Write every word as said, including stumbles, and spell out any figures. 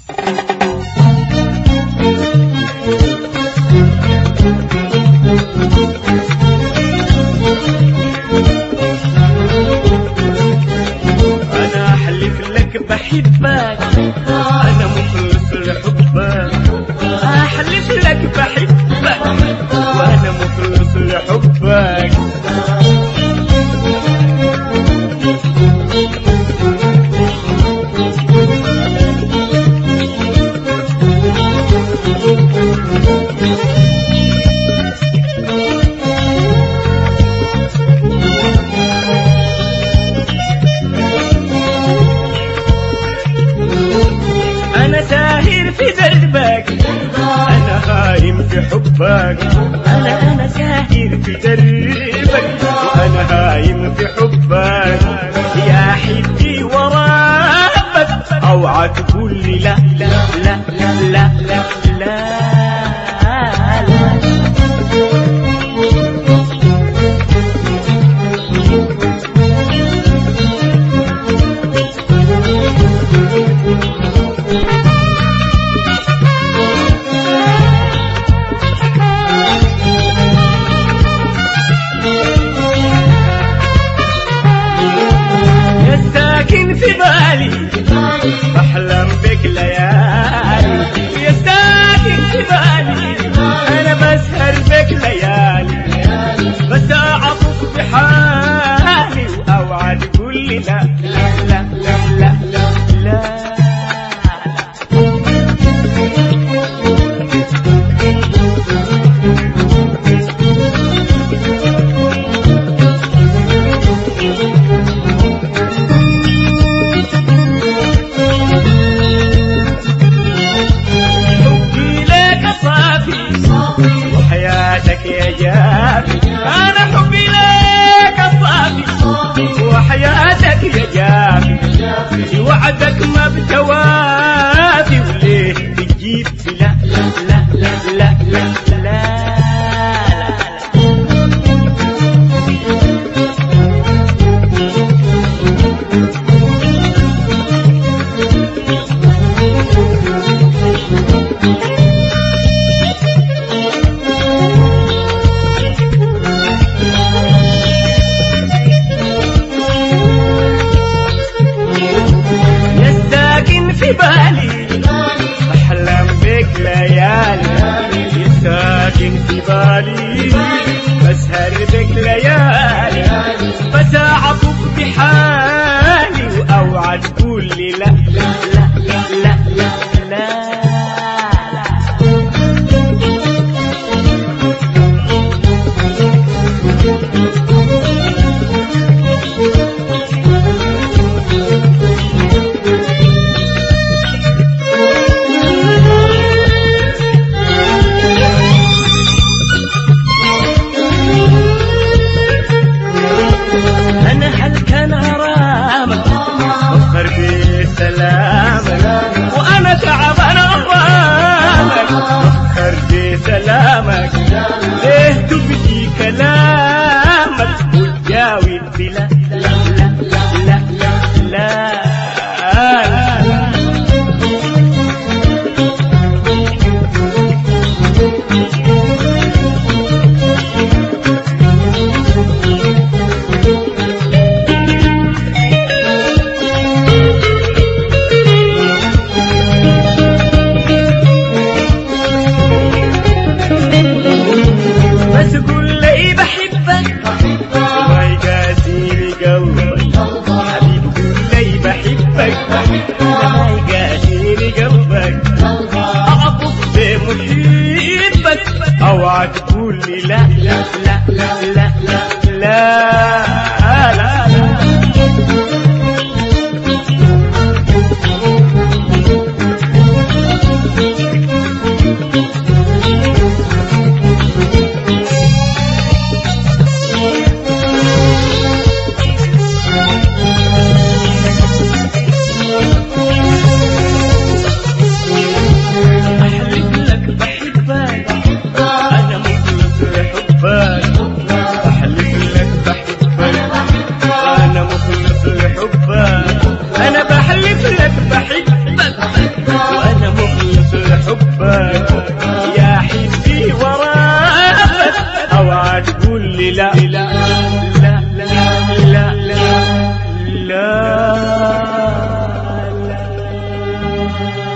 أنا أحلف لك بحبك، أنا مخلص لحبك. أحلف لك بحبك وأنا مخلص لحبك. أنا ساهر في دربك، أنا هايم في حبك. أنا أنا ساهر في دربك وأنا هايم في حبك. يا حبي ورابك أوعى تقول لي لا لا لا لا لا لا, لا. ساكن في بالي بحلم بك ليالي. يا ساكن في بالي أنا بسهر بك ليالي. بس أعطف بحالي وأوعى تقول لي لا لا لا لا لا, لا. وحياتك يا جافي، أنا حبي لك الصافي. وحياتك يا جافي، وعدك ما بتوافي. وليه تجيب لا لا لا لا لا لا, لا. في بالي بحلم بك ليالي. يا ساكن في بالي بسهر بك ليالي. بس أعطف بحالي وأوعى تقول لي لا لا لا لا لا, لا. سلامك وأنا تعبان أغرامك. أفكر بسلامك ليه تبدي كلامك وتجاوب بلا لا لا لا لا, لا. اوعى تقول لي لا لا لا لا لا لا, لا. أحلف لك بحبك أنا مخلص لحبك. لي لا لا لا لا لا لا